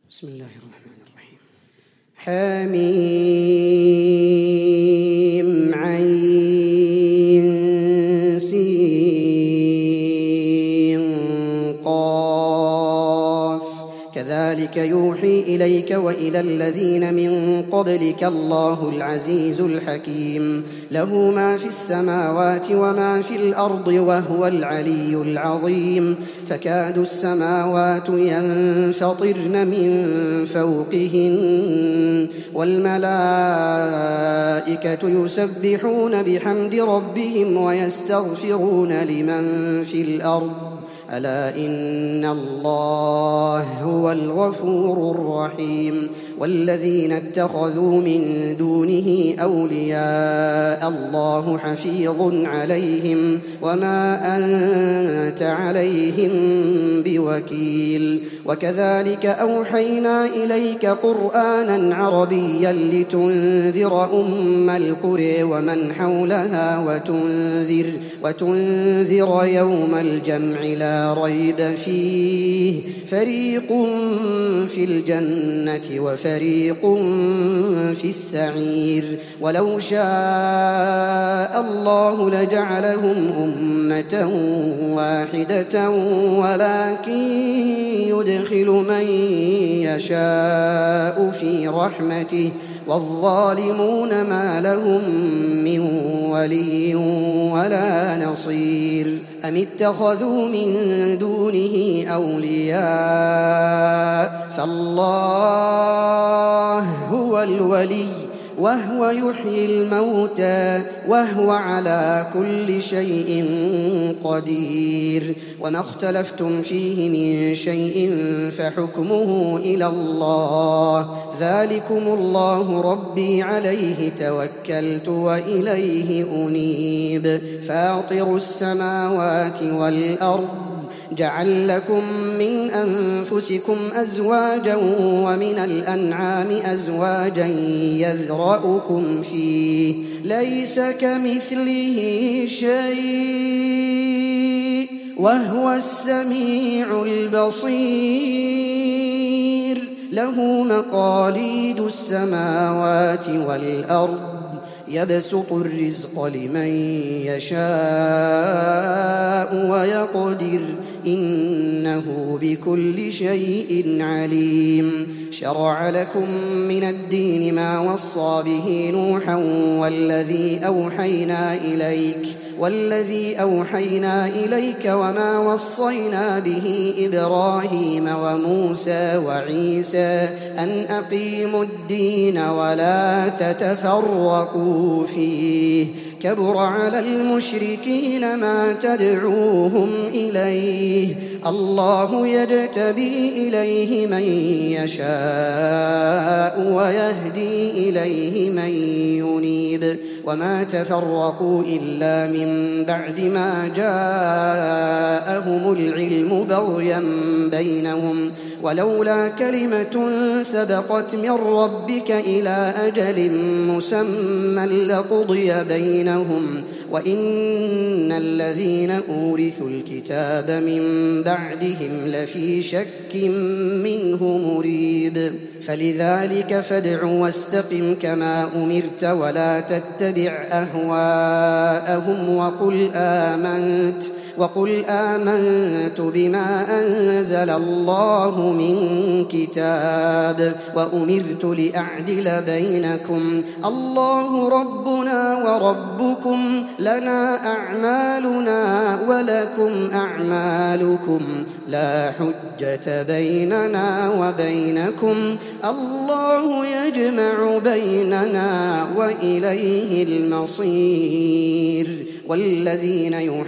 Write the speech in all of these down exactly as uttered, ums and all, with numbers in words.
بسم الله الرحمن الرحيم. حميم عين سين قاف كذلك يوحي إليك وإلى الذين من قبلك الله العزيز الحكيم له ما في السماوات وما في الأرض وهو العلي العظيم تكاد السماوات ينفطرن من فوقهن والملائكة يسبحون بحمد ربهم ويستغفرون لمن في الأرض ألا إن الله هو الغفور الرحيم والذين اتخذوا من دونه أولياء الله حفيظ عليهم وما أنت عليهم بوكيل وكذلك أوحينا إليك قرآنا عربيا لتنذر أم القرى ومن حولها وتنذر, وتنذر يوم الجمع لا ريب فيه فريق في الجنة وفريق في السعير ولو شاء الله لجعلهم أمة واحدة ولكن يدخل من يشاء في رحمته والظالمون ما لهم من ولي ولا نصير أم اتخذوا من دونه أولياء فالله هو الولي وهو يحيي الموتى وهو على كل شيء قدير وما اختلفتم فيه من شيء فحكمه إلى الله ذلكم الله ربي عليه توكلت وإليه أنيب فاطر السماوات والأرض جعل لكم من أنفسكم أزواجا ومن الأنعام أزواجا يذرأكم فيه ليس كمثله شيء وهو السميع البصير له مقاليد السماوات والأرض يبسط الرزق لمن يشاء ويقدر إنه بكل شيء عليم شرع لكم من الدين ما وصى به نوحا والذي أوحينا إليك والذي أوحينا إليك وما وصينا به إبراهيم وموسى وعيسى أن أقيموا الدين ولا تتفرقوا فيه كبر على المشركين ما تدعوهم إليه الله يجتبي إليه من يشاء ويهدي إليه من ينيب وما تفرقوا إلا من بعد ما جاءهم العلم بغيا بينهم ولولا كلمة سبقت من ربك إلى أجل مسمى لقضي بينهم وإن الذين أورثوا الكتاب من بعدهم لفي شك منه مريب فلذلك فادع واستقم كما أمرت ولا تتبع أهواءهم وقل آمنت وقل آمنت بما أنزل الله من كتاب وأمرت لأعدل بينكم الله ربنا وربكم لنا أعمالنا ولكم أعمالكم لا حجة بيننا وبينكم الله يجمع بيننا وإليه المصير والذين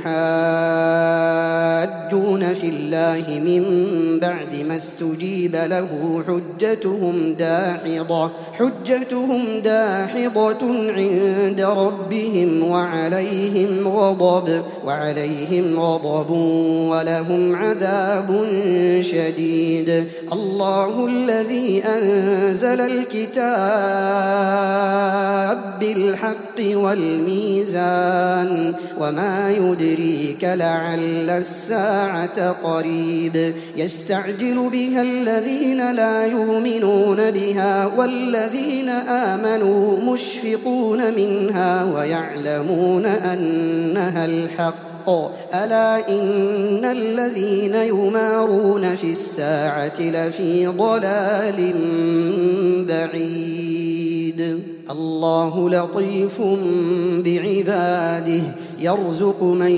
يحاجون في الله من بعد ما استجيب له حجتهم داحضة حجتهم داحضة عند ربهم وعليهم غضب وعليهم غضب ولهم عذاب شديد الله الذي أنزل الكتاب بالحق والميزان وما يدريك لعل الساعة قريب يستعجل بها الذين لا يؤمنون بها والذين آمنوا مشفقون منها ويعلمون أنها الحق ألا إن الذين يمارون في الساعة لفي ضلال بعيد الله لطيف بعباده يرزق من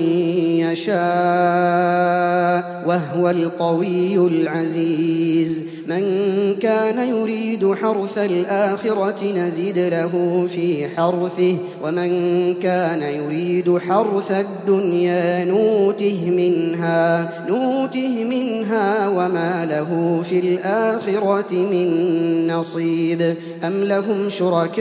يشاء وهو القوي العزيز من كان يريد حرث الآخرة نزد له في حرثه ومن كان يريد حرث الدنيا نوته منها نوته منها وما له في الآخرة من نصيب أم لهم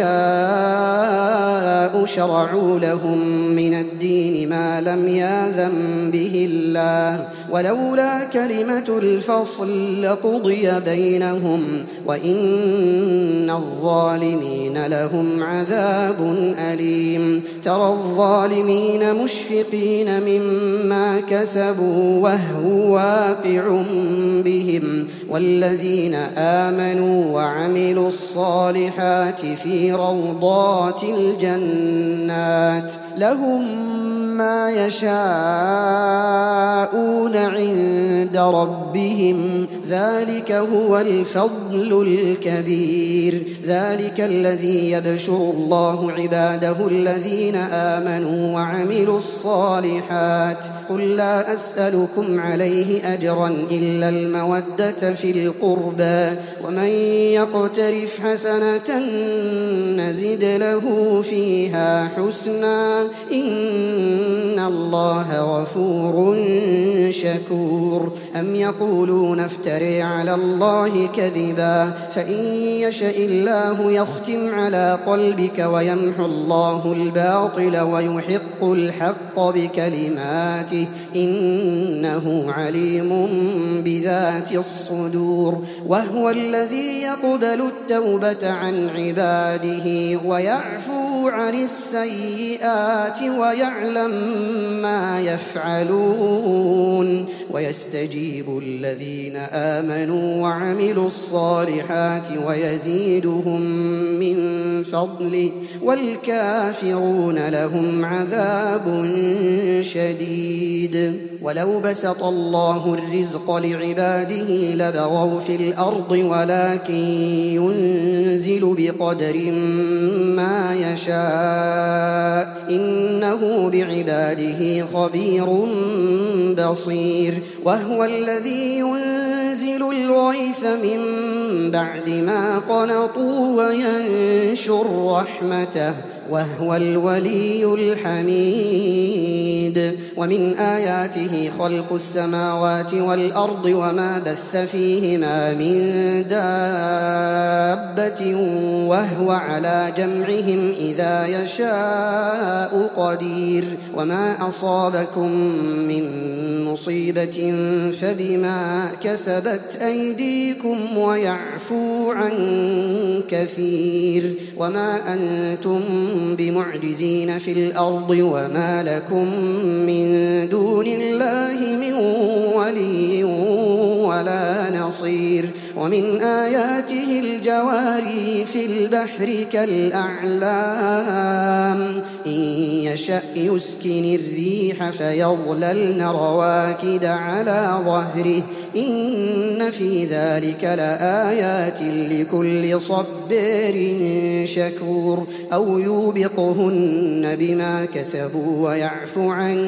شركاء شرعوا لهم من الدين ما لم يأذن به الله ولولا كلمة الفصل لقضي بينهم وإن الظالمين لهم عذاب أليم ترى الظالمين مشفقين مما كسبوا وهو واقع بهم والذين آمنوا وعملوا الصالحات في روضات الجنات لهم ما يشاءون عند ربهم ذلك هو الفضل الكبير ذلك الذي يبشر الله عباده الذين آمنوا وعملوا الصالحات قل لا أسألكم عليه أجرا إلا المودة في القربى ومن يقترف حسنة نزد له فيها حسنا إن الله غفور شكور أم يقولون افتري على الله كذبا فإن يشاء الله يختم على قلبك ويمحو الله الباطل ويحق الحق بكلماته إنه عليم بذات الصدور وهو الذي يقبل التوبة عن عباده ويعفو عن السيئات ويعلم ما يفعلون ويستجيب الذين آمنوا وعملوا الصالحات ويزيدهم من فضله والكافرون لهم عذاب شديد ولو بسط الله الرزق لعباده لبغوا في الأرض ولكن ينزل بقدر ما يشاء إنه بعباده خبير بصير وهو الذي ينزل الغيث من بعد ما قنطوا وينشر رحمته وهو الولي الحميد ومن آياته خلق السماوات والأرض وما بث فيهما من دابة وهو على جمعهم إذا يشاء قدير وما أصابكم من مصيبة فبما كسبت أيديكم ويعفو عن كثير وما أنتم بمعجزين في الأرض وما لكم من دون الله من ولي ولا نصير ومن آياته الجواري في البحر كالأعلام إن يشأ يسكن الريح فيظللن رواكد على ظهره إن في ذلك لآيات لكل صبار شكور أو يوبقهن بما كسبوا ويعفو عن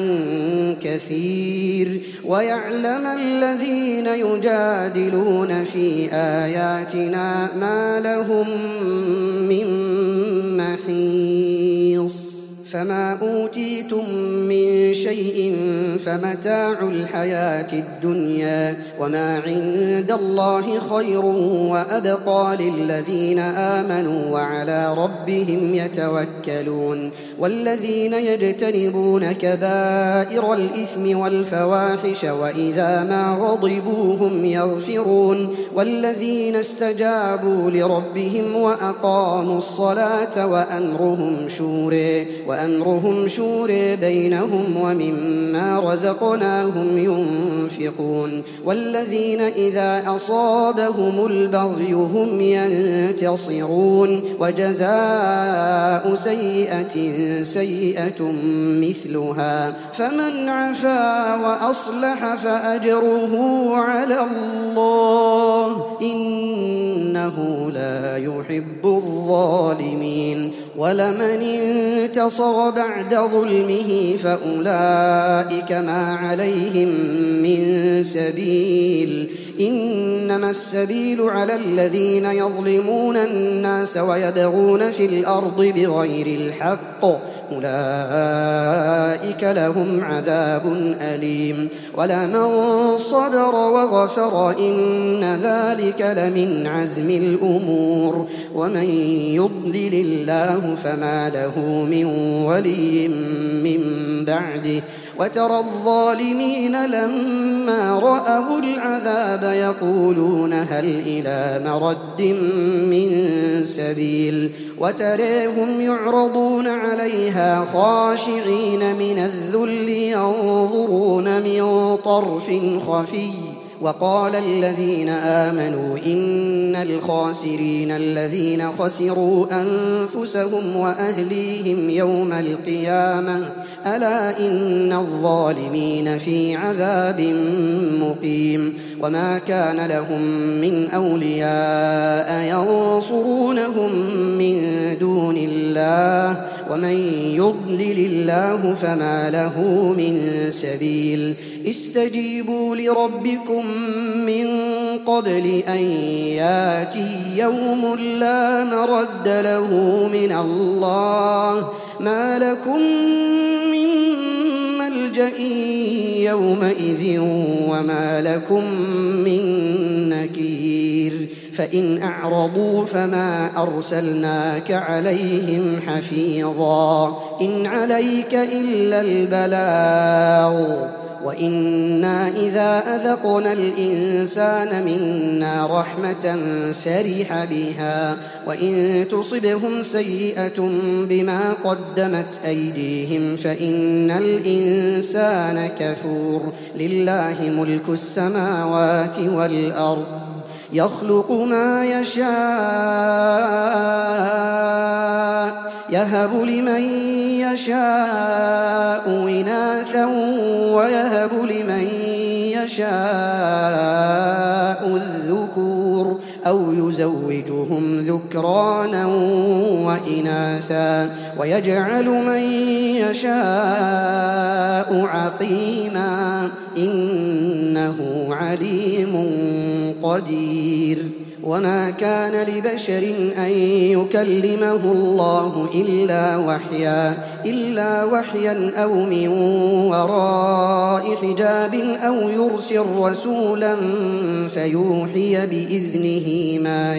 كثير ويعلم الذين يجادلون في آياتنا ما لهم من محيص فما أوتيتم من شيء فمتاع الحياة الدنيا وما عند الله خير وأبقى للذين آمنوا وعلى ربهم يتوكلون والذين يجتنبون كبائر الإثم والفواحش وإذا ما غضبوا هم يغفرون والذين استجابوا لربهم وأقاموا الصلاة وأمرهم شورى وأمرهم شورى بينهم ومما رزقناهم ينفقون والذين إذا أصابهم البغي هم ينتصرون وجزاء سيئة سيئة مثلها فمن عفا وأصلح فأجره على الله إنه لا يحب الظالمين ولمن انتصر بعد ظلمه فأولئك ما عليهم من سبيل إنما السبيل على الذين يظلمون الناس ويبغون في الأرض بغير الحق أولئك لهم عذاب أليم ولمن صبر وغفر إن ذلك لمن عزم الأمور ومن يضلل الله فما له من ولي من بعده وترى الظالمين لما رأوا العذاب يقولون هل إلى مرد من سبيل وتريهم يعرضون عليها خاشعين من الذل ينظرون من طرف خفي وقال الذين آمنوا إن الخاسرين الذين خسروا أنفسهم وأهليهم يوم القيامة ألا إن الظالمين في عذاب مقيم وما كان لهم من أولياء ينصرونهم من دون الله ومن يضلل الله فما له من سبيل استجيبوا لربكم من قبل أن ياتي يوم لا مرد له من الله ما لكم من ملجأ يومئذ وما لكم من نكير فإن أعرضوا فما أرسلناك عليهم حفيظا إن عليك إلا البلاغ وإنا إذا أذقنا الإنسان منا رحمة فرح بها وإن تصبهم سيئة بما قدمت أيديهم فإن الإنسان كفور لله ملك السماوات والأرض يخلق ما يشاء يهب لمن يشاء إناثا ويهب لمن يشاء الذكور أو يزوجهم ذكرانا وإناثا ويجعل من يشاء عقيما إنه عليم قدير وما كان لبشر أن يكلمه الله إلا وحيا إلا وحيا أو من وراء حجاب أو يرسل رسولا فيوحي بإذنه ما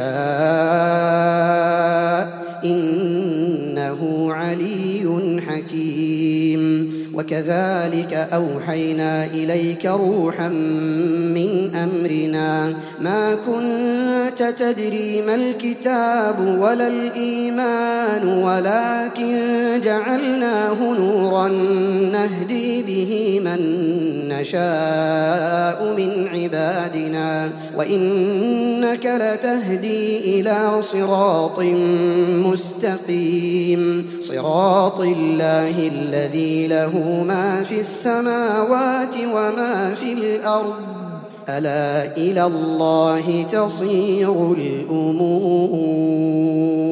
يشاء إنه علي حكيم وكذلك أوحينا إليك روحا من أمرنا ما كنت تدري ما الكتاب ولا الإيمان ولكن جعلناه نورا نهدي به من نشاء من عبادنا وإنك لتهدي إلى صراط مستقيم صراط الله الذي له ما في السماوات وما في الأرض ألا إلى الله تصير الأمور.